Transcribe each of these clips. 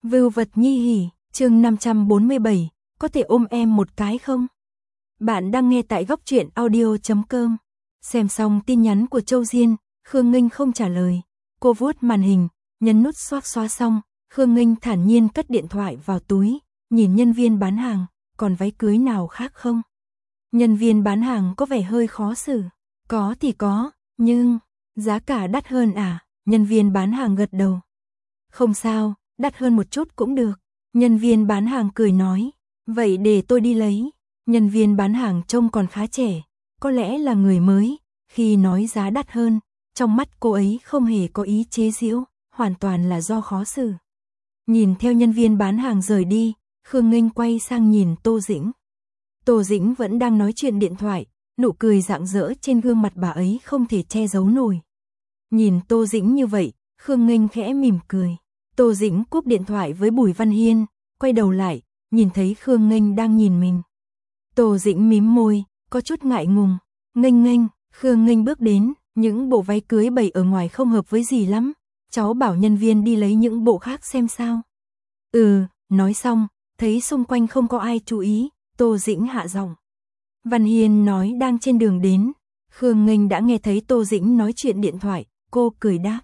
Vưu vật nhi hỉ, chương 547, có thể ôm em một cái không? Bạn đang nghe tại góc truyện audio.com. Xem xong tin nhắn của Châu Diên, Khương Nghinh không trả lời. Cô vuốt màn hình, nhấn nút xóa xong, Khương Nghinh thản nhiên cất điện thoại vào túi, nhìn nhân viên bán hàng, còn váy cưới nào khác không? Nhân viên bán hàng có vẻ hơi khó xử. Có thì có, nhưng giá cả đắt hơn à? Nhân viên bán hàng gật đầu. Không sao, đắt hơn một chút cũng được. Nhân viên bán hàng cười nói, vậy để tôi đi lấy. Nhân viên bán hàng trông còn khá trẻ, có lẽ là người mới, khi nói giá đắt hơn, trong mắt cô ấy không hề có ý chế giễu, hoàn toàn là do khó xử. Nhìn theo nhân viên bán hàng rời đi, Khương Nghinh quay sang nhìn Tô Dĩnh. Tô Dĩnh vẫn đang nói chuyện điện thoại, nụ cười rạng rỡ trên gương mặt bà ấy không thể che giấu nổi. Nhìn Tô Dĩnh như vậy, Khương Nghinh khẽ mỉm cười. Tô Dĩnh cúp điện thoại với Bùi Văn Hiên, quay đầu lại, nhìn thấy Khương Nghinh đang nhìn mình. Tô Dĩnh mím môi, có chút ngại ngùng. Nghinh, Khương Nghinh bước đến, những bộ váy cưới bày ở ngoài không hợp với dì lắm. Cháu bảo nhân viên đi lấy những bộ khác xem sao. Nói xong, thấy xung quanh không có ai chú ý, Tô Dĩnh hạ giọng. Văn Hiên nói đang trên đường đến. Khương Nghinh đã nghe thấy Tô Dĩnh nói chuyện điện thoại, cô cười đáp.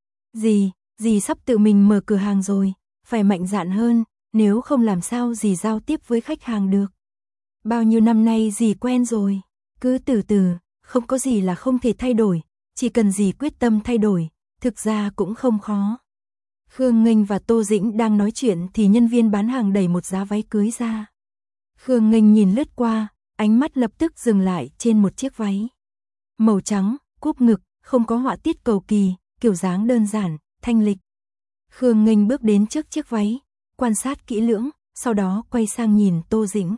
Dì sắp tự mình mở cửa hàng rồi, phải mạnh dạn hơn, nếu không làm sao dì giao tiếp với khách hàng được. Bao nhiêu năm nay dì quen rồi, cứ từ từ, không có gì là không thể thay đổi, chỉ cần dì quyết tâm thay đổi, thực ra cũng không khó. Khương Nghinh và Tô Dĩnh đang nói chuyện thì nhân viên bán hàng đẩy một giá váy cưới ra. Khương Nghinh nhìn lướt qua, ánh mắt lập tức dừng lại trên một chiếc váy. Màu trắng, cúp ngực, không có họa tiết cầu kỳ, kiểu dáng đơn giản, thanh lịch. Khương Nghinh bước đến trước chiếc váy, quan sát kỹ lưỡng, sau đó quay sang nhìn Tô Dĩnh.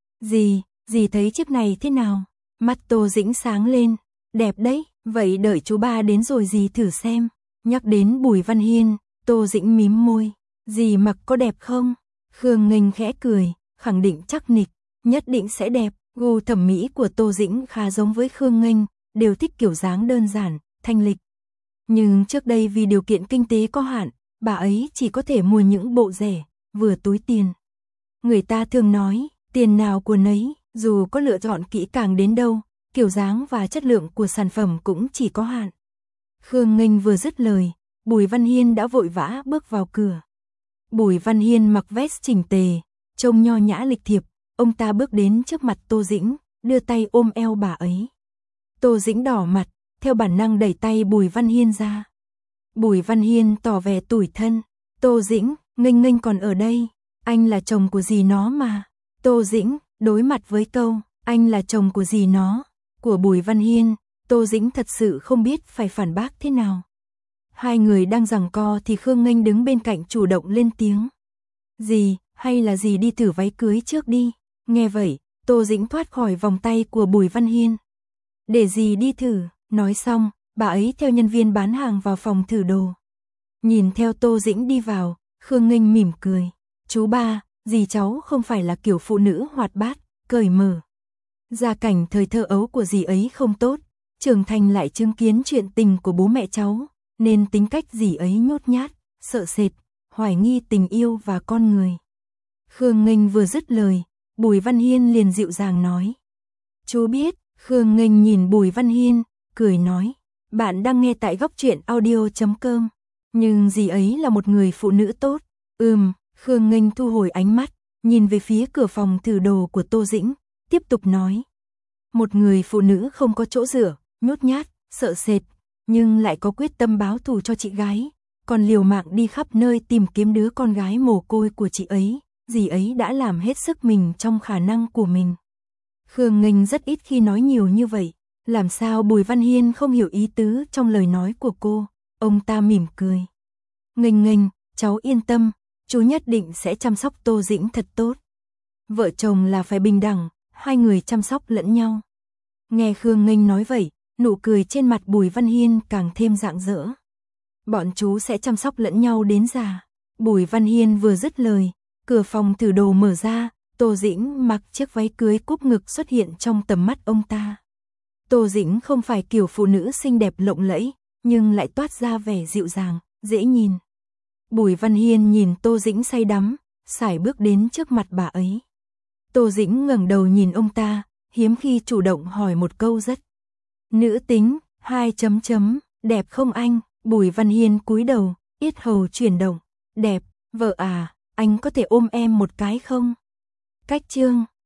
Dì thấy chiếc này thế nào? Mắt Tô Dĩnh sáng lên, đẹp đấy, vậy đợi chú ba đến rồi dì thử xem. Nhắc đến Bùi Văn Hiên, Tô Dĩnh mím môi, dì mặc có đẹp không? Khương Nghinh khẽ cười, khẳng định chắc nịch, nhất định sẽ đẹp. Gu thẩm mỹ của Tô Dĩnh khá giống với Khương Nghinh, đều thích kiểu dáng đơn giản, thanh lịch. Nhưng trước đây vì điều kiện kinh tế có hạn, bà ấy chỉ có thể mua những bộ rẻ, vừa túi tiền. Người ta thường nói, tiền nào của nấy, dù có lựa chọn kỹ càng đến đâu, kiểu dáng và chất lượng của sản phẩm cũng chỉ có hạn. Khương Nghinh vừa dứt lời, Bùi Văn Hiên đã vội vã bước vào cửa. Bùi Văn Hiên mặc vest chỉnh tề, trông nho nhã lịch thiệp, ông ta bước đến trước mặt Tô Dĩnh, đưa tay ôm eo bà ấy. Tô Dĩnh đỏ mặt, theo bản năng đẩy tay Bùi Văn Hiên ra. Bùi Văn Hiên tỏ vẻ tủi thân. Tô Dĩnh, Nghinh còn ở đây. Anh là chồng của dì nó mà. Tô Dĩnh, đối mặt với câu, anh là chồng của dì nó, của Bùi Văn Hiên, Tô Dĩnh thật sự không biết phải phản bác thế nào. Hai người đang giằng co thì Khương Nghinh đứng bên cạnh chủ động lên tiếng. Dì, hay là dì đi thử váy cưới trước đi. Nghe vậy, Tô Dĩnh thoát khỏi vòng tay của Bùi Văn Hiên. Để dì đi thử, nói xong, bà ấy theo nhân viên bán hàng vào phòng thử đồ. Nhìn theo Tô Dĩnh đi vào, Khương Nghinh mỉm cười. Chú ba, dì cháu không phải là kiểu phụ nữ hoạt bát, cởi mở. Gia cảnh thời thơ ấu của dì ấy không tốt, trưởng thành lại chứng kiến chuyện tình của bố mẹ cháu, nên tính cách dì ấy nhút nhát, sợ sệt, hoài nghi tình yêu và con người. Khương Nghinh vừa dứt lời, Bùi Văn Hiên liền dịu dàng nói. Chú biết. Khương Nghinh nhìn Bùi Văn Hiên, cười nói. Bạn đang nghe tại góc truyện audio.com. Nhưng dì ấy là một người phụ nữ tốt. Khương Nghinh thu hồi ánh mắt, nhìn về phía cửa phòng thử đồ của Tô Dĩnh, tiếp tục nói. Một người phụ nữ không có chỗ dựa, nhút nhát, sợ sệt, nhưng lại có quyết tâm báo thù cho chị gái, còn liều mạng đi khắp nơi tìm kiếm đứa con gái mồ côi của chị ấy, dì ấy đã làm hết sức mình trong khả năng của mình. Khương Nghinh rất ít khi nói nhiều như vậy, làm sao Bùi Văn Hiên không hiểu ý tứ trong lời nói của cô, ông ta mỉm cười. Nghinh, cháu yên tâm, chú nhất định sẽ chăm sóc Tô Dĩnh thật tốt. Vợ chồng là phải bình đẳng, hai người chăm sóc lẫn nhau. Nghe Khương Nghinh nói vậy, nụ cười trên mặt Bùi Văn Hiên càng thêm rạng rỡ. Bọn chú sẽ chăm sóc lẫn nhau đến già. Bùi Văn Hiên vừa dứt lời, cửa phòng thử đồ mở ra, Tô Dĩnh mặc chiếc váy cưới cúp ngực xuất hiện trong tầm mắt ông ta. Tô Dĩnh không phải kiểu phụ nữ xinh đẹp lộng lẫy, nhưng lại toát ra vẻ dịu dàng, dễ nhìn. Bùi Văn Hiên nhìn Tô Dĩnh say đắm, sải bước đến trước mặt bà ấy. Tô Dĩnh ngẩng đầu nhìn ông ta, hiếm khi chủ động hỏi một câu rất nữ tính, đẹp không anh? Bùi Văn Hiên cúi đầu, yết hầu chuyển động, đẹp, vợ à, anh có thể ôm em một cái không? Cách chương